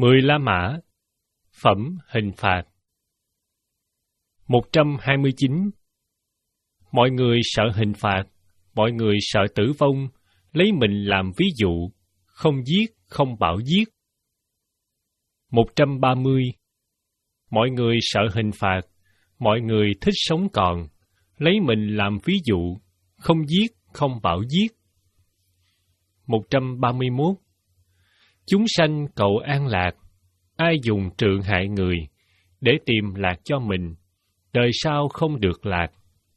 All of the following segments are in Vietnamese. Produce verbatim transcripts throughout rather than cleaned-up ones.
Mười La Mã. Phẩm hình phạt. một trăm hai mươi chín. Mọi người sợ hình phạt, mọi người sợ tử vong, lấy mình làm ví dụ, không giết, không bảo giết. một trăm ba mươi. Mọi người sợ hình phạt, mọi người thích sống còn, lấy mình làm ví dụ, không giết, không bảo giết. một trăm ba mươi mốt. Chúng sanh cầu an lạc, ai dùng trượng hại người, để tìm lạc cho mình, đời sau không được lạc.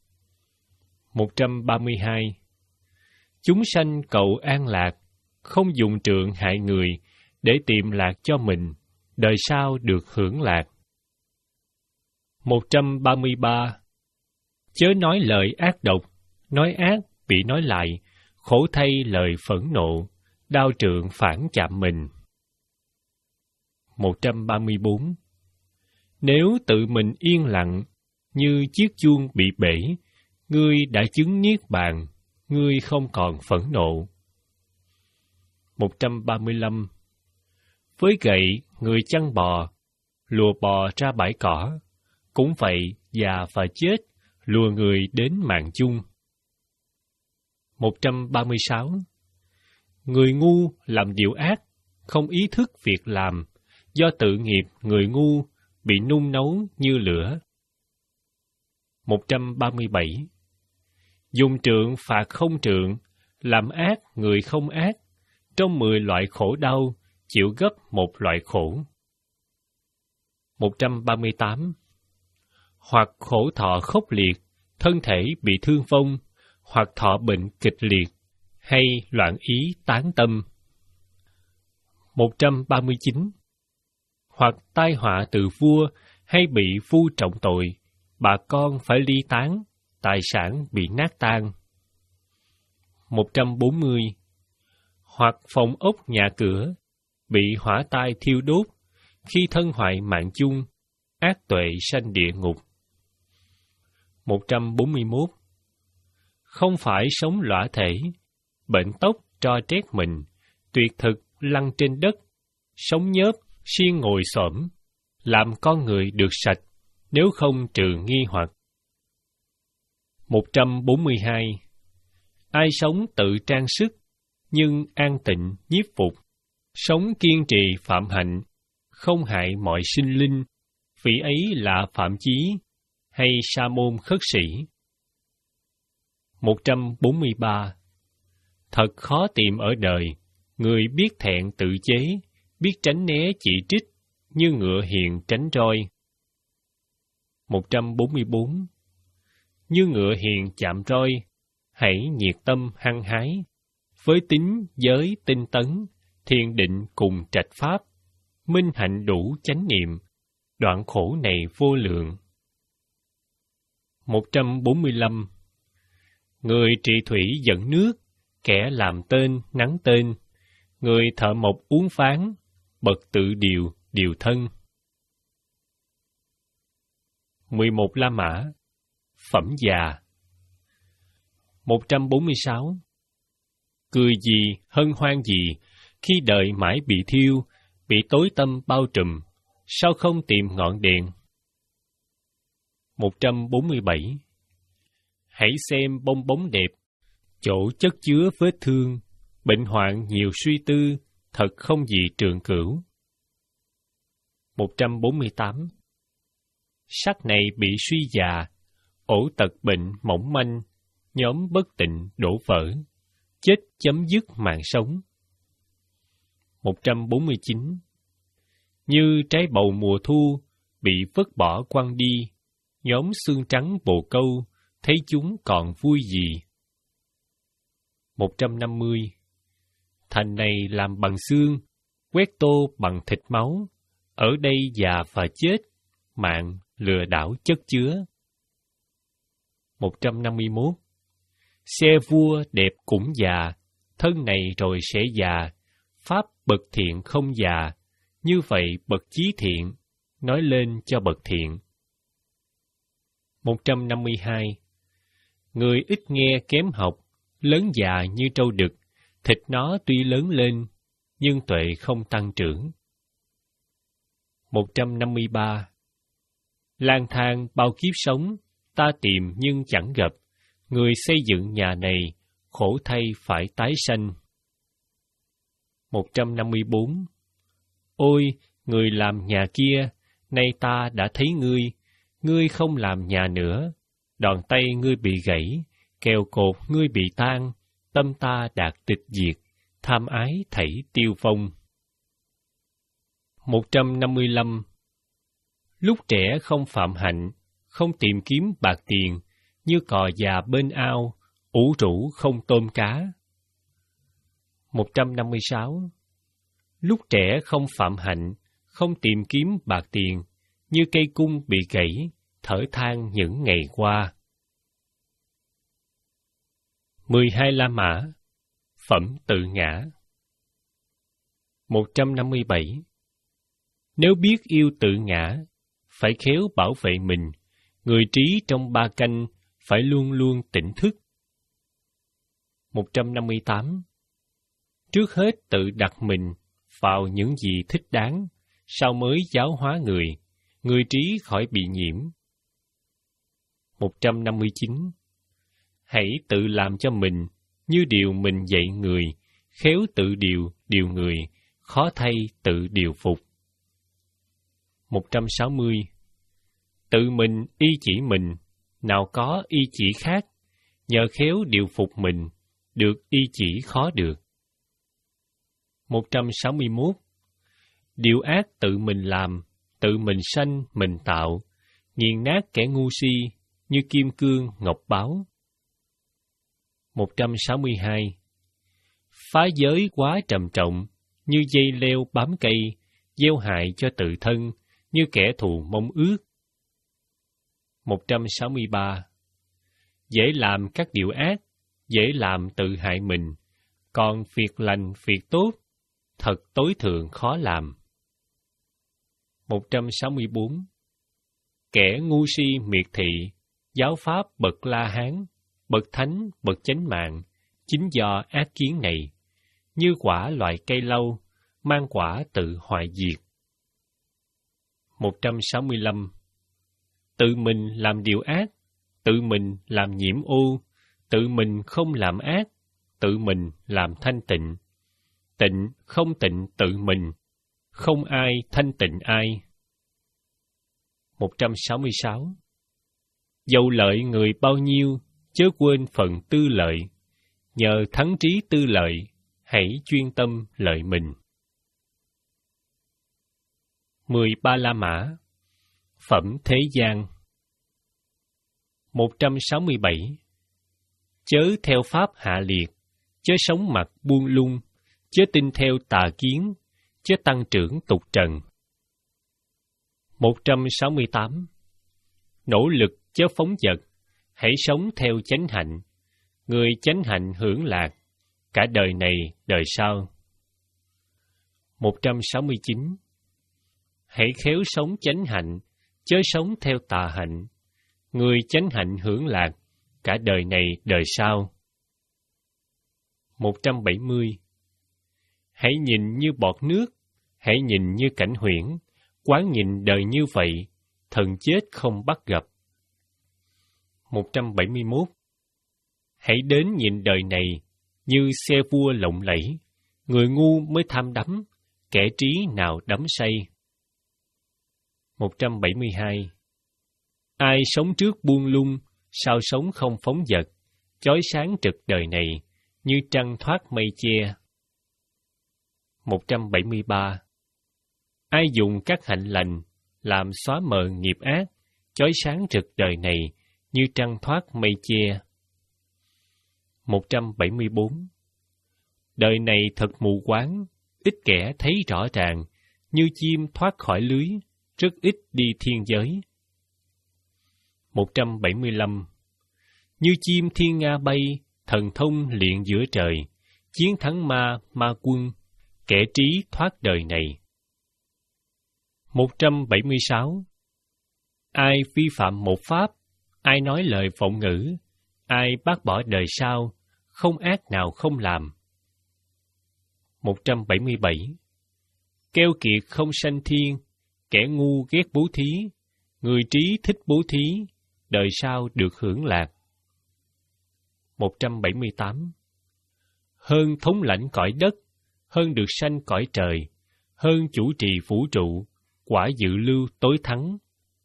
một trăm ba mươi hai. Chúng sanh cầu an lạc, không dùng trượng hại người, để tìm lạc cho mình, đời sau được hưởng lạc. một trăm ba mươi ba. Chớ nói lời ác độc, nói ác bị nói lại, khổ thay lời phẫn nộ, đao trượng phản chạm mình. một trăm ba mươi bốn. Nếu tự mình yên lặng, như chiếc chuông bị bể, ngươi đã chứng niết bàn, ngươi không còn phẫn nộ. một trăm ba mươi lăm. Với gậy người chăn bò, lùa bò ra bãi cỏ, cũng vậy già và chết, lùa người đến mạng chung. một trăm ba mươi sáu. Người ngu làm điều ác, không ý thức việc làm, do tự nghiệp người ngu bị nung nấu như lửa. một trăm ba mươi bảy. Dùng trượng phạt không trượng, làm ác người không ác, trong mười loại khổ đau, chịu gấp một loại khổ. một trăm ba mươi tám. Hoặc khổ thọ khốc liệt, thân thể bị thương vong, hoặc thọ bệnh kịch liệt, hay loạn ý tán tâm. một trăm ba mươi chín. Hoặc tai họa từ vua, hay bị vua trọng tội, bà con phải ly tán, tài sản bị nát tan. một trăm bốn mươi. Hoặc phòng ốc nhà cửa, bị hỏa tai thiêu đốt, khi thân hoại mạng chung, ác tuệ sanh địa ngục. một trăm bốn mươi mốt. Không phải sống lõa thể, bệnh tóc tro trét mình, tuyệt thực lăn trên đất, sống nhớp, siêng ngồi xổm, làm con người được sạch, nếu không trừ nghi hoặc. một trăm bốn mươi hai. Ai sống tự trang sức, nhưng an tịnh nhiếp phục, sống kiên trì phạm hạnh, không hại mọi sinh linh, vị ấy là Phạm Chí, hay Sa môn khất sĩ. một trăm bốn mươi ba. Thật khó tìm ở đời, người biết thẹn tự chế, biết tránh né chỉ trích, như ngựa hiền tránh roi. một trăm bốn mươi bốn. Như ngựa hiền chạm roi, hãy nhiệt tâm hăng hái, với tính giới tinh tấn, thiền định cùng trạch pháp, minh hạnh đủ chánh niệm, đoạn khổ này vô lượng. một trăm bốn mươi lăm. Người trị thủy dẫn nước, kẻ làm tên nắng tên, người thợ mộc uống phán, bậc tự điều điều thân. mười một La Mã. Phẩm già. một trăm bốn mươi sáu. Cười gì, hân hoan gì, khi đời mãi bị thiêu, bị tối tăm bao trùm, sao không tìm ngọn đèn? một trăm bốn mươi bảy. Hãy xem bong bóng đẹp, chỗ chất chứa vết thương, bệnh hoạn nhiều suy tư, thật không gì trường cửu. một trăm bốn mươi tám. Sắc này bị suy già, ổ tật bệnh mỏng manh, nhóm bất tịnh đổ vỡ, chết chấm dứt mạng sống. một trăm bốn mươi chín. Như trái bầu mùa thu, bị vứt bỏ quăng đi, nhóm xương trắng bồ câu, thấy chúng còn vui gì. một trăm năm mươi. Thành này làm bằng xương, quét tô bằng thịt máu, ở đây già và chết, mạng lừa đảo chất chứa. một trăm năm mươi mốt. Xe vua đẹp cũng già, thân này rồi sẽ già, pháp bậc thiện không già, như vậy bậc chí thiện, nói lên cho bậc thiện. một trăm năm mươi hai. Người ít nghe kém học, lớn già như trâu đực, thịt nó tuy lớn lên, nhưng tuệ không tăng trưởng. một trăm năm mươi ba. Lang thang bao kiếp sống, ta tìm nhưng chẳng gặp. Người xây dựng nhà này, khổ thay phải tái sanh. một trăm năm mươi bốn. Ôi, người làm nhà kia, nay ta đã thấy ngươi, ngươi không làm nhà nữa. Đòn tay ngươi bị gãy, kèo cột ngươi bị tan, tâm ta đạt tịch diệt, tham ái thảy tiêu vong. một trăm năm mươi lăm. Lúc trẻ không phạm hạnh, không tìm kiếm bạc tiền, như cò già bên ao, ủ rũ không tôm cá. một trăm năm mươi sáu. Lúc trẻ không phạm hạnh, không tìm kiếm bạc tiền, như cây cung bị gãy, thở than những ngày qua. mười hai La Mã. Phẩm tự ngã. một trăm năm mươi bảy. Nếu biết yêu tự ngã, phải khéo bảo vệ mình, người trí trong ba canh phải luôn luôn tỉnh thức. một trăm năm mươi tám. Trước hết tự đặt mình vào những gì thích đáng, sau mới giáo hóa người, người trí khỏi bị nhiễm. một trăm năm mươi chín. Hãy tự làm cho mình như điều mình dạy người, khéo tự điều điều người, khó thay tự điều phục. một trăm sáu mươi. Tự mình y chỉ mình, nào có y chỉ khác, nhờ khéo điều phục mình, được y chỉ khó được. một trăm sáu mươi mốt. Điều ác tự mình làm, tự mình sanh mình tạo, nghiền nát kẻ ngu si, như kim cương ngọc báu. một trăm sáu mươi hai. Phá giới quá trầm trọng, như dây leo bám cây, gieo hại cho tự thân, như kẻ thù mong ước. một trăm sáu mươi ba. Dễ làm các điều ác, dễ làm tự hại mình, còn việc lành, việc tốt, thật tối thượng khó làm. một trăm sáu mươi bốn. Kẻ ngu si miệt thị, giáo pháp bậc La Hán, bậc thánh, bậc chánh mạng, chính do ác kiến này, như quả loại cây lâu, mang quả tự hoại diệt. một trăm sáu mươi lăm. Tự mình làm điều ác, tự mình làm nhiễm ô, tự mình không làm ác, tự mình làm thanh tịnh. Tịnh không tịnh tự mình, không ai thanh tịnh ai. một trăm sáu mươi sáu. Dầu lợi người bao nhiêu, chớ quên phần tư lợi, nhờ thắng trí tư lợi, hãy chuyên tâm lợi mình. mười ba La Mã. Phẩm thế gian. một trăm sáu mươi bảy. Chớ theo pháp hạ liệt, chớ sống mặt buông lung, chớ tin theo tà kiến, chớ tăng trưởng tục trần. một trăm sáu mươi tám. Nỗ lực chớ phóng dật, hãy sống theo chánh hạnh, người chánh hạnh hưởng lạc, cả đời này đời sau. một trăm sáu mươi chín. Hãy khéo sống chánh hạnh, chớ sống theo tà hạnh, người chánh hạnh hưởng lạc, cả đời này đời sau. một trăm bảy mươi. Hãy nhìn như bọt nước, hãy nhìn như cảnh huyễn, quán nhìn đời như vậy, thần chết không bắt gặp. một trăm bảy mươi mốt. Hãy đến nhìn đời này như xe vua lộng lẫy, người ngu mới tham đắm, kẻ trí nào đắm say. một trăm bảy mươi hai. Ai sống trước buông lung, sao sống không phóng dật, chói sáng trực đời này, như trăng thoát mây che. một trăm bảy mươi ba. Ai dùng các hạnh lành, làm xóa mờ nghiệp ác, chói sáng trực đời này, như trăng thoát mây che. một trăm bảy mươi bốn. Đời này thật mù quáng, ít kẻ thấy rõ ràng, như chim thoát khỏi lưới, rất ít đi thiên giới. một trăm bảy mươi lăm. Như chim thiên nga bay, thần thông luyện giữa trời, chiến thắng ma, ma quân, kẻ trí thoát đời này. một trăm bảy mươi sáu. Ai vi phạm một pháp, ai nói lời vọng ngữ, ai bác bỏ đời sau, không ác nào không làm. một trăm bảy mươi bảy. Keo kiệt không sanh thiên, kẻ ngu ghét bố thí, người trí thích bố thí, đời sau được hưởng lạc. một trăm bảy mươi tám. Hơn thống lãnh cõi đất, hơn được sanh cõi trời, hơn chủ trì vũ trụ, quả dự lưu tối thắng.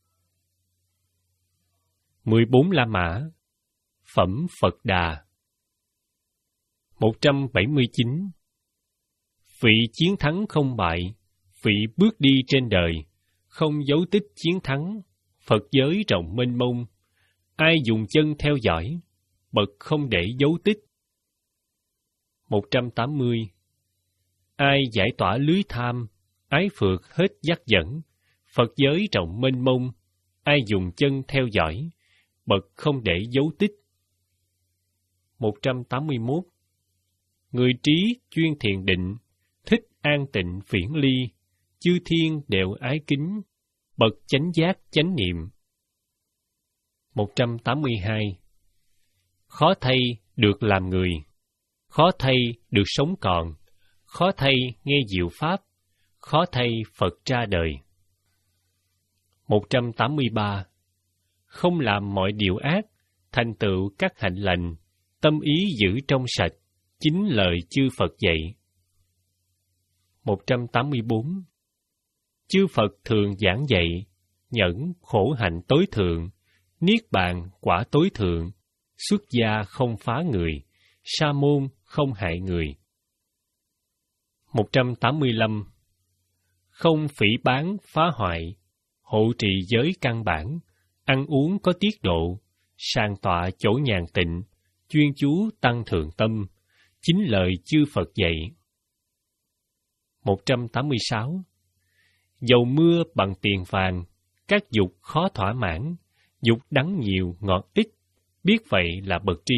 mười bốn La Mã. Phẩm Phật Đà. một trăm bảy mươi chín. Vị chiến thắng không bại, vị bước đi trên đời, không dấu tích chiến thắng, Phật giới rộng mênh mông, ai dùng chân theo dõi, bậc không để dấu tích. một trăm tám mươi. Ai giải tỏa lưới tham, ái phượt hết dắt dẫn, Phật giới rộng mênh mông, ai dùng chân theo dõi, bậc không để dấu tích. một trăm tám mươi mốt. Người trí chuyên thiền định, thích an tịnh phiển ly, chư thiên đều ái kính, bậc chánh giác chánh niệm. một trăm tám mươi hai. Khó thay được làm người, khó thay được sống còn, khó thay nghe diệu pháp, khó thay Phật ra đời. một trăm tám mươi ba. Không làm mọi điều ác, thành tựu các hạnh lành, tâm ý giữ trong sạch, chính lời chư Phật dạy. một trăm tám mươi bốn. Chư Phật thường giảng dạy, nhẫn khổ hạnh tối thượng, niết bàn quả tối thượng, xuất gia không phá người, sa môn không hại người. một trăm tám mươi lăm. Không phỉ báng phá hoại, hộ trì giới căn bản, ăn uống có tiết độ, sàng tọa chỗ nhàn tịnh, chuyên chú tăng thượng tâm, chính lời chư Phật dạy. một trăm tám mươi sáu. Dầu mưa bằng tiền vàng, các dục khó thỏa mãn, dục đắng nhiều ngọt ít, biết vậy là bậc trí.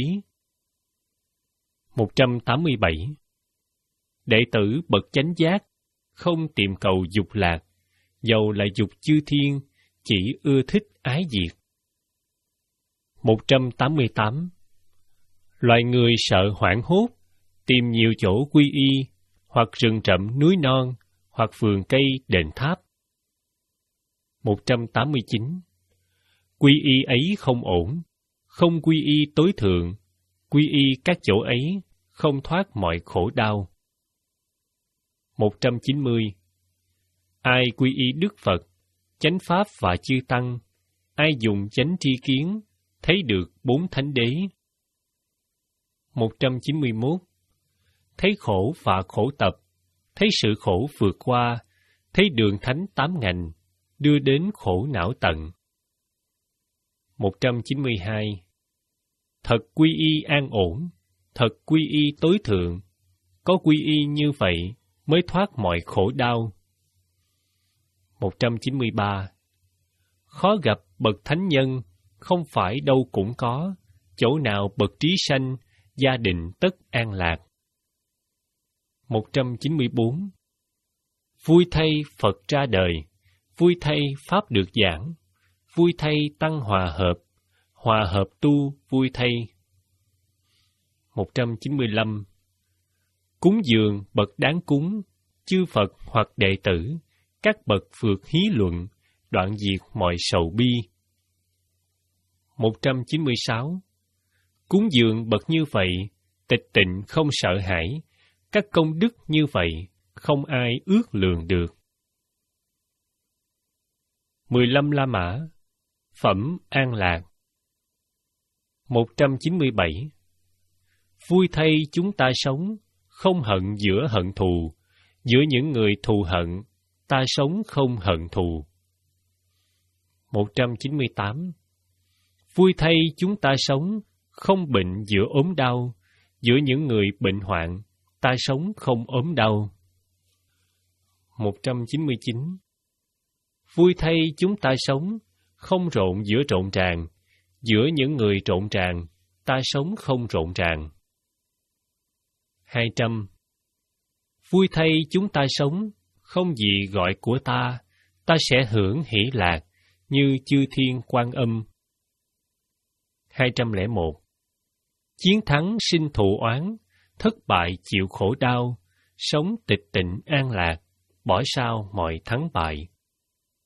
một trăm tám mươi bảy. Đệ tử bậc chánh giác, không tìm cầu dục lạc, dầu là dục chư thiên, chỉ ưa thích ái diệt. một trăm tám mươi tám. Loài người sợ hoảng hốt, tìm nhiều chỗ quy y, hoặc rừng rậm núi non, hoặc vườn cây đền tháp. một trăm tám mươi chín. Quy y ấy không ổn, không quy y tối thượng, quy y các chỗ ấy, không thoát mọi khổ đau. một trăm chín mươi. Ai quy y Đức Phật, chánh Pháp và chư Tăng, ai dùng chánh tri kiến, thấy được bốn thánh đế. một trăm chín mươi mốt. Thấy khổ và khổ tập, thấy sự khổ vượt qua, thấy đường thánh tám ngành, đưa đến khổ não tận. một trăm chín mươi hai. Thật quy y an ổn, thật quy y tối thượng, có quy y như vậy mới thoát mọi khổ đau. một trăm chín mươi ba. Khó gặp bậc thánh nhân, không phải đâu cũng có, chỗ nào bậc trí sanh, gia đình tất an lạc. một trăm chín mươi bốn. Vui thay Phật ra đời, vui thay Pháp được giảng, vui thay Tăng hòa hợp, hòa hợp tu vui thay. một trăm chín mươi lăm. Cúng dường bậc đáng cúng, chư Phật hoặc đệ tử, các bậc phượt hí luận, đoạn diệt mọi sầu bi. một trăm chín mươi sáu. Cúng dường bậc như vậy, tịch tịnh không sợ hãi, các công đức như vậy, không ai ước lường được. mười lăm La Mã. Phẩm An Lạc. một trăm chín mươi bảy. Vui thay chúng ta sống, không hận giữa hận thù, giữa những người thù hận, ta sống không hận thù. một trăm chín mươi tám. Vui thay chúng ta sống, không bệnh giữa ốm đau, giữa những người bệnh hoạn, ta sống không ốm đau. một trăm chín mươi chín. Vui thay chúng ta sống, không rộn giữa rộn ràng, giữa những người rộn ràng, ta sống không rộn ràng. hai trăm. Vui thay chúng ta sống, không gì gọi của ta, ta sẽ hưởng hỷ lạc, như chư thiên Quan Âm. hai trăm lẻ một. Chiến thắng sinh thù oán, thất bại chịu khổ đau, sống tịch tịnh an lạc, bỏ sao mọi thắng bại.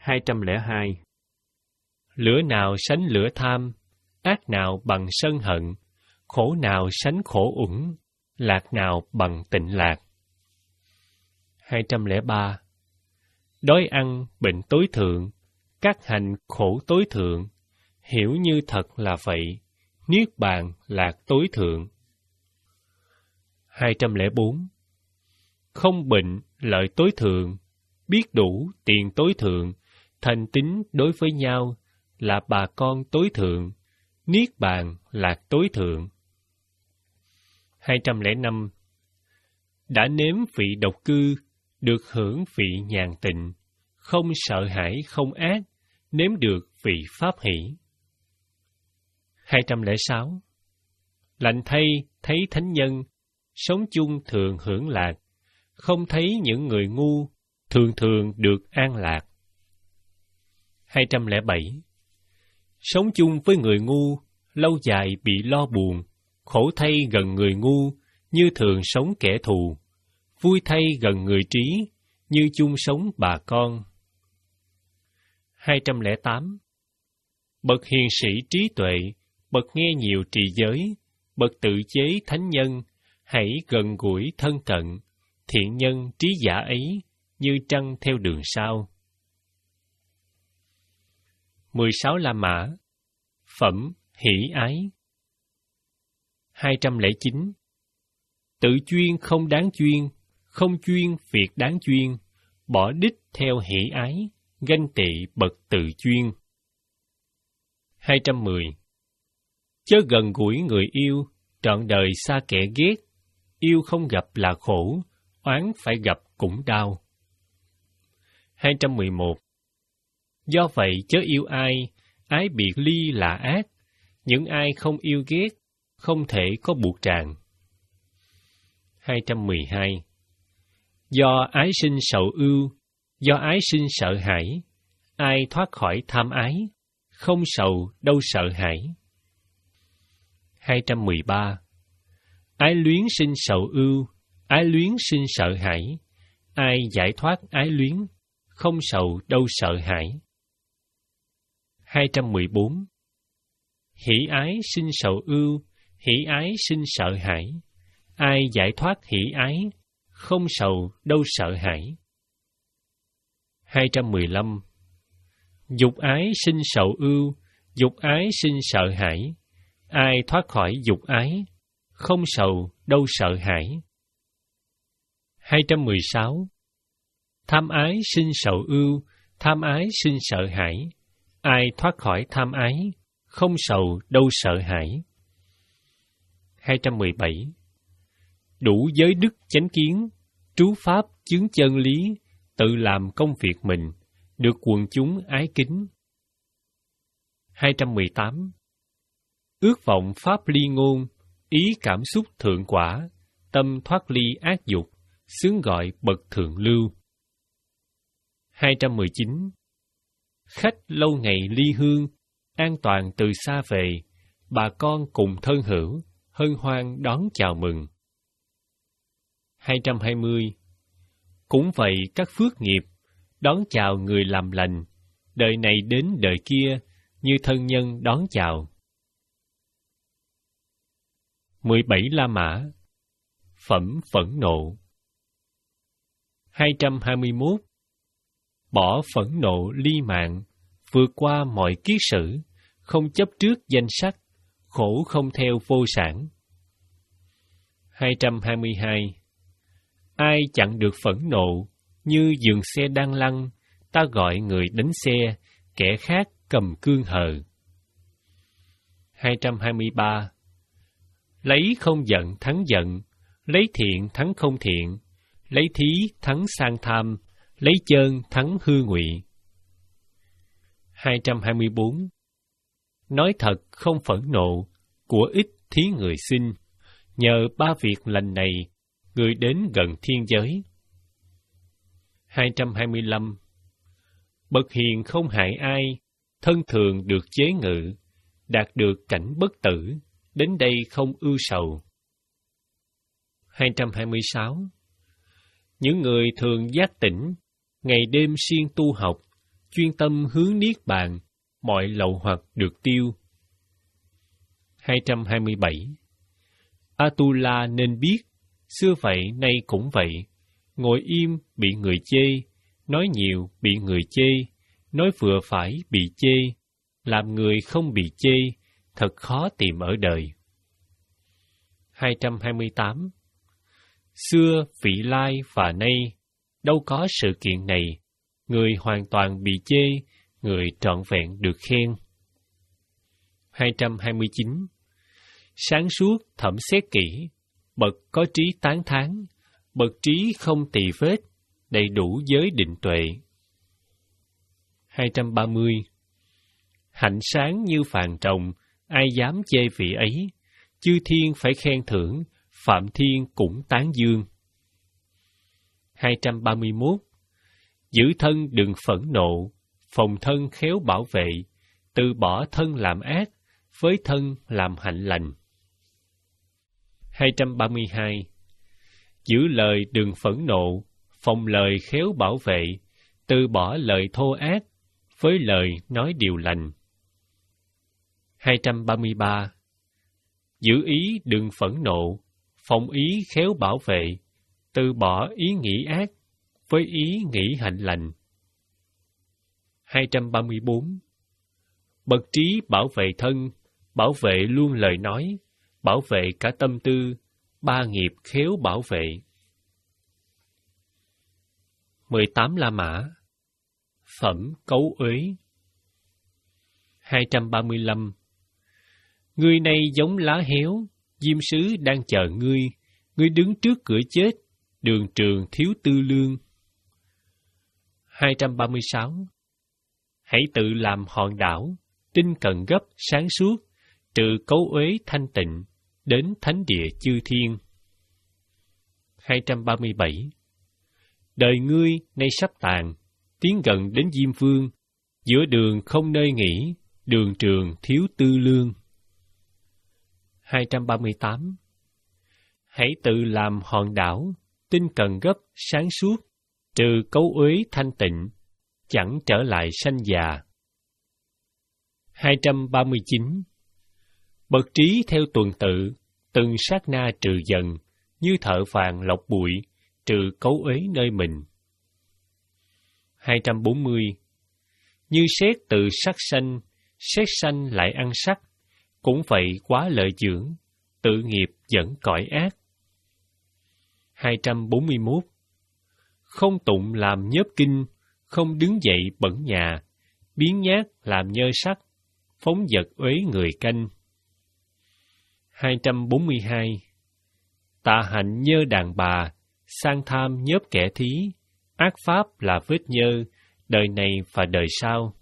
hai trăm lẻ hai. Lửa nào sánh lửa tham, ác nào bằng sân hận, khổ nào sánh khổ uẩn, lạc nào bằng tịnh lạc. hai trăm lẻ ba. Đói ăn, bệnh tối thượng, các hành khổ tối thượng, hiểu như thật là vậy, niết bàn lạc tối thượng. hai trăm lẻ bốn. Không bệnh, lợi tối thượng, biết đủ, tiền tối thượng, thành tín đối với nhau, là bà con tối thượng, niết bàn lạc tối thượng. hai trăm lẻ năm. Đã nếm vị độc cư, được hưởng vị nhàn tịnh, không sợ hãi không ác, nếm được vị pháp hỷ. hai trăm lẻ sáu. Lành thay, thấy thánh nhân, sống chung thường hưởng lạc, không thấy những người ngu, thường thường được an lạc. hai trăm lẻ bảy. Sống chung với người ngu, lâu dài bị lo buồn, khổ thay gần người ngu, như thường sống kẻ thù, vui thay gần người trí, như chung sống bà con. hai trăm lẻ tám. Bậc hiền sĩ trí tuệ, bậc nghe nhiều trì giới, bậc tự chế thánh nhân, hãy gần gũi thân cận, thiện nhân trí giả ấy, như trăng theo đường sao. mười sáu La Mã. Phẩm hỷ ái. hai trăm lẻ chín. Tự chuyên không đáng chuyên, không chuyên việc đáng chuyên, bỏ đích theo hỷ ái, ganh tị bậc tự chuyên. hai trăm mười. Chớ gần gũi người yêu, trọn đời xa kẻ ghét, yêu không gặp là khổ, oán phải gặp cũng đau. hai trăm mười một. Do vậy chớ yêu ai, ái biệt ly là ác, những ai không yêu ghét, không thể có buộc tràng. hai trăm mười hai. Do ái sinh sầu ưu, do ái sinh sợ hãi, ai thoát khỏi tham ái, không sầu đâu sợ hãi. hai trăm mười ba. Ái luyến sinh sầu ưu, ái luyến sinh sợ hãi, ai giải thoát ái luyến, không sầu đâu sợ hãi. hai trăm mười bốn. Hỷ ái sinh sầu ưu, hỷ ái sinh sợ hãi, ai giải thoát hỷ ái, không sầu đâu sợ hãi. hai trăm mười lăm. Dục ái sinh sầu ưu, dục ái sinh sợ hãi, ai thoát khỏi dục ái, không sầu đâu sợ hãi. hai trăm mười sáu. Tham ái sinh sầu ưu, tham ái sinh sợ hãi, ai thoát khỏi tham ái, không sầu đâu sợ hãi. hai trăm mười bảy. Đủ giới đức chánh kiến, trú pháp chứng chân lý, tự làm công việc mình, được quần chúng ái kính. hai trăm mười tám. Ước vọng pháp ly ngôn, ý cảm xúc thượng quả, tâm thoát ly ác dục, xướng gọi bậc thượng lưu. hai trăm mười chín. Khách lâu ngày ly hương, an toàn từ xa về, bà con cùng thân hữu, hân hoan đón chào mừng. hai trăm hai mươi. Cũng vậy các phước nghiệp, đón chào người làm lành, đời này đến đời kia, như thân nhân đón chào. mười bảy La Mã. Phẩm phẫn nộ. hai trăm hai mươi mốt. Bỏ phẫn nộ ly mạng, vượt qua mọi kiết sử, không chấp trước danh sắc, khổ không theo vô sản. hai trăm hai mươi hai. Ai chặn được phẫn nộ, như dừng xe đang lăn, ta gọi người đánh xe, kẻ khác cầm cương hờ. hai trăm hai mươi ba. Lấy không giận thắng giận, lấy thiện thắng không thiện, lấy thí thắng sang tham, lấy chơn thắng hư ngụy. hai trăm hai mươi bốn. Nói thật không phẫn nộ, của ít thí người xin, nhờ ba việc lành này, người đến gần thiên giới. hai trăm hai mươi lăm. Bậc hiền không hại ai, thân thường được chế ngự, đạt được cảnh bất tử, đến đây không ưu sầu. hai trăm hai mươi sáu. Những người thường giác tỉnh, ngày đêm siêng tu học, chuyên tâm hướng niết bàn, mọi lậu hoặc được tiêu. hai trăm hai mươi bảy. Atula nên biết, xưa vậy nay cũng vậy, ngồi im bị người chê, nói nhiều bị người chê, nói vừa phải bị chê, làm người không bị chê, thật khó tìm ở đời. hai trăm hai mươi tám. Xưa, vị lai và nay, đâu có sự kiện này, người hoàn toàn bị chê, người trọn vẹn được khen. hai trăm hai mươi chín. Sáng suốt thẩm xét kỹ, bậc có trí tán thán, bậc trí không tỳ vết, đầy đủ giới định tuệ. hai trăm ba mươi. Hạnh sáng như phàn trồng, ai dám chê vị ấy, chư thiên phải khen thưởng, phạm thiên cũng tán dương. hai trăm ba mươi mốt. Giữ thân đừng phẫn nộ, phòng thân khéo bảo vệ, từ bỏ thân làm ác, với thân làm hạnh lành. hai trăm ba mươi hai. Giữ lời đừng phẫn nộ, phòng lời khéo bảo vệ, từ bỏ lời thô ác, với lời nói điều lành. hai trăm ba mươi ba. Giữ ý đừng phẫn nộ, phòng ý khéo bảo vệ, từ bỏ ý nghĩ ác, với ý nghĩ hạnh lành. hai trăm ba mươi bốn. Bậc trí bảo vệ thân, bảo vệ luôn lời nói, bảo vệ cả tâm tư, ba nghiệp khéo bảo vệ. mười tám La Mã. Phẩm cấu uế. hai trăm ba mươi lăm. Ngươi này giống lá héo, diêm sứ đang chờ ngươi, ngươi đứng trước cửa chết, đường trường thiếu tư lương. hai trăm ba mươi sáu. Hãy tự làm hòn đảo, tinh cần gấp sáng suốt, trừ cấu uế thanh tịnh, đến thánh địa chư thiên. hai trăm ba mươi bảy. Đời ngươi nay sắp tàn, tiến gần đến Diêm Vương, giữa đường không nơi nghỉ, đường trường thiếu tư lương. hai trăm ba mươi tám. Hãy tự làm hòn đảo, tinh cần gấp sáng suốt, trừ cấu uế thanh tịnh, chẳng trở lại sanh già. hai trăm ba mươi chín. Bậc trí theo tuần tự, từng sát na trừ dần, như thợ vàng lọc bụi, trừ cấu uế nơi mình. hai trăm bốn mươi. Như sét từ sắc sanh, sét sanh lại ăn sắc, cũng vậy quá lợi dưỡng, tự nghiệp dẫn cõi ác. hai trăm bốn mươi mốt. Không tụng làm nhớp kinh, không đứng dậy bẩn nhà, biến nhát làm nhơ sắc, phóng dật uế người canh. hai trăm bốn mươi hai. Tà hạnh nhơ đàn bà, sang tham nhớp kẻ thí, ác pháp là vết nhơ, đời này và đời sau.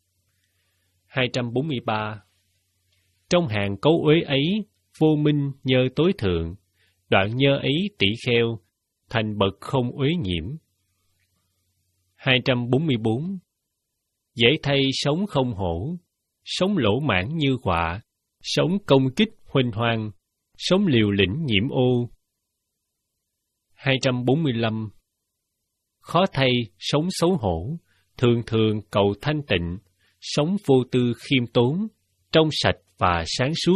hai trăm bốn mươi ba. Trong hàng cấu uế ấy, vô minh nhơ tối thượng, đoạn nhơ ấy tỷ kheo, thành bậc không uế nhiễm. hai trăm bốn mươi bốn. Dễ thay sống không hổ, sống lỗ mãn như họa, sống công kích huênh hoang, sống liều lĩnh nhiễm ô. hai trăm bốn mươi lăm. Khó thay sống xấu hổ, thường thường cầu thanh tịnh, sống vô tư khiêm tốn, trong sạch và sáng suốt.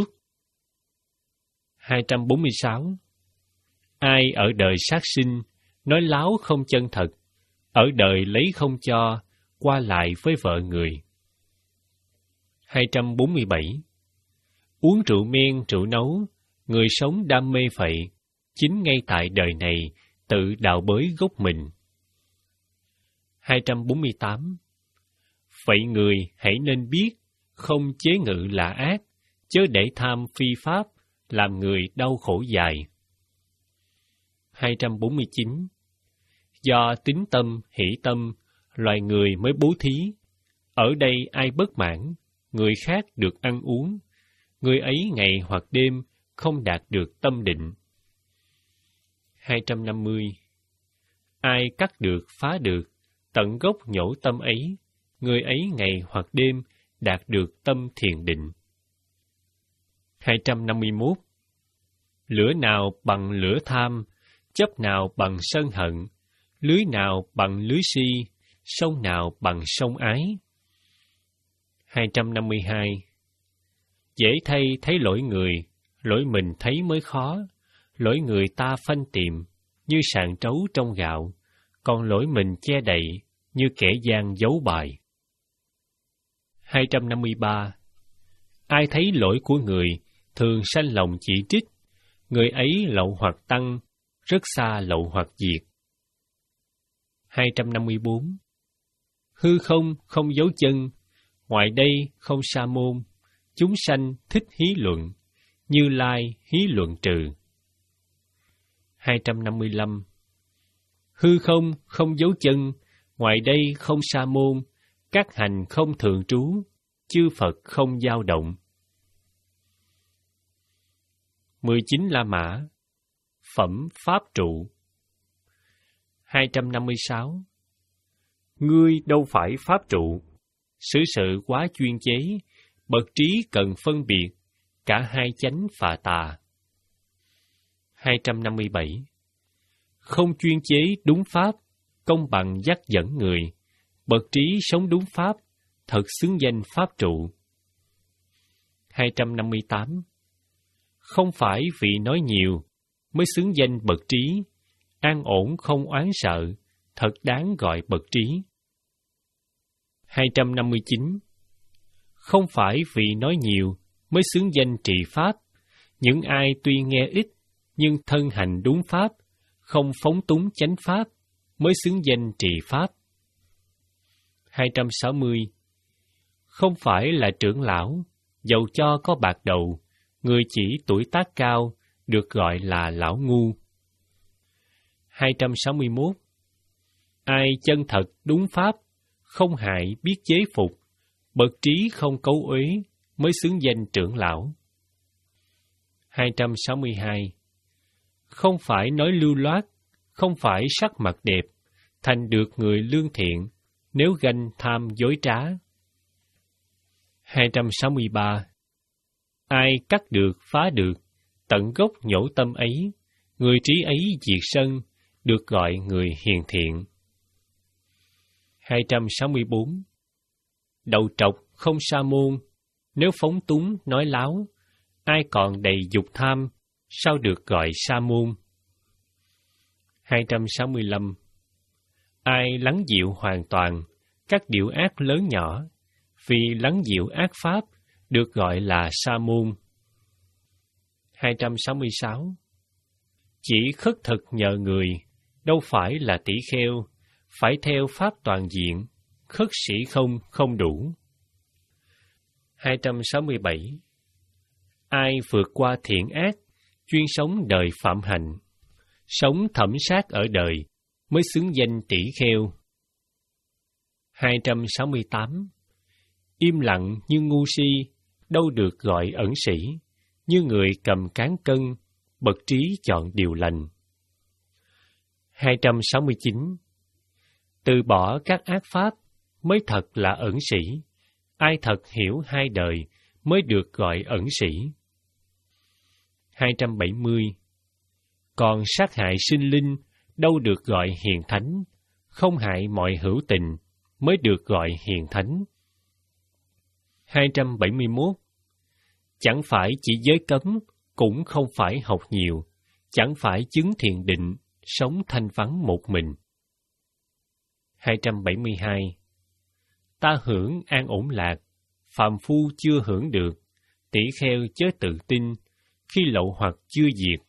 hai trăm bốn mươi sáu. Ai ở đời sát sinh, nói láo không chân thật, ở đời lấy không cho, qua lại với vợ người. hai trăm bốn mươi bảy. Uống rượu men rượu nấu, người sống đam mê phậy, chính ngay tại đời này, tự đào bới gốc mình. hai trăm bốn mươi tám. Vậy người hãy nên biết, không chế ngự là ác, chớ để tham phi pháp, làm người đau khổ dài. hai trăm bốn mươi chín. Do tín tâm, hỷ tâm, loài người mới bố thí. Ở đây ai bất mãn, người khác được ăn uống, người ấy ngày hoặc đêm không đạt được tâm định. hai trăm năm mươi. Ai cắt được, phá được, tận gốc nhổ tâm ấy, người ấy ngày hoặc đêm đạt được tâm thiền định. hai trăm năm mươi mốt. Lửa nào bằng lửa tham, chấp nào bằng sân hận, lưới nào bằng lưới si, sông nào bằng sông ái. hai trăm năm mươi hai. Dễ thay thấy lỗi người, lỗi mình thấy mới khó, lỗi người ta phanh tìm, như sạn trấu trong gạo, còn lỗi mình che đậy, như kẻ gian giấu bài. hai trăm năm mươi ba. Ai thấy lỗi của người, thường sanh lòng chỉ trích, người ấy lậu hoặc tăng, rất xa lậu hoặc diệt. hai trăm năm mươi bốn. Hư không không dấu chân, ngoài đây không sa môn, chúng sanh thích hí luận, Như Lai hí luận trừ. hai trăm năm mươi lăm. Hư không không dấu chân, ngoài đây không sa môn, các hành không thường trú, chư Phật không dao động. mười chín La Mã. Phẩm Pháp trụ. hai trăm năm mươi sáu. Ngươi đâu phải Pháp trụ, xử sự quá chuyên chế, bậc trí cần phân biệt, cả hai chánh phà tà. hai trăm năm mươi bảy. Không chuyên chế đúng Pháp, công bằng dắt dẫn người, bậc trí sống đúng Pháp, thật xứng danh Pháp trụ. hai trăm năm mươi tám. Không phải vì nói nhiều, mới xứng danh bậc trí, an ổn không oán sợ, thật đáng gọi bậc trí. hai trăm năm mươi chín. Không phải vì nói nhiều, mới xứng danh trì Pháp, những ai tuy nghe ít, nhưng thân hành đúng Pháp, không phóng túng chánh Pháp, mới xứng danh trì Pháp. hai trăm sáu mươi. Không phải là trưởng lão, dầu cho có bạc đầu, người chỉ tuổi tác cao, được gọi là lão ngu. hai trăm sáu mươi mốt. Ai chân thật đúng Pháp, không hại biết chế phục, bậc trí không cấu uế, mới xứng danh trưởng lão. hai trăm sáu mươi hai. Không phải nói lưu loát, không phải sắc mặt đẹp, thành được người lương thiện, nếu ganh tham dối trá. hai trăm sáu mươi ba. Ai cắt được phá được, tận gốc nhổ tâm ấy, người trí ấy diệt sân, được gọi người hiền thiện. hai trăm sáu mươi bốn. Đầu trọc không sa môn, nếu phóng túng nói láo, ai còn đầy dục tham, sao được gọi sa môn. hai trăm sáu mươi lăm. Ai lắng dịu hoàn toàn, các điệu ác lớn nhỏ, vì lắng dịu ác pháp, được gọi là sa môn. hai trăm sáu mươi sáu. Chỉ khất thực nhờ người, đâu phải là tỷ kheo, phải theo pháp toàn diện, khất sĩ không không đủ. hai trăm sáu mươi bảy. Ai vượt qua thiện ác, chuyên sống đời phạm hạnh, sống thẩm sát ở đời, mới xứng danh tỷ kheo. hai trăm sáu mươi tám. Im lặng như ngu si, đâu được gọi ẩn sĩ, như người cầm cán cân, bậc trí chọn điều lành. hai trăm sáu mươi chín. Từ bỏ các ác pháp, mới thật là ẩn sĩ, ai thật hiểu hai đời, mới được gọi ẩn sĩ. hai trăm bảy mươi. Còn sát hại sinh linh, đâu được gọi hiền thánh, không hại mọi hữu tình, mới được gọi hiền thánh. hai trăm bảy mươi mốt. Chẳng phải chỉ giới cấm, cũng không phải học nhiều, chẳng phải chứng thiền định, sống thanh vắng một mình. hai trăm bảy mươi hai. Ta hưởng an ổn lạc, phàm phu chưa hưởng được, tỷ kheo chớ tự tin, khi lậu hoặc chưa diệt,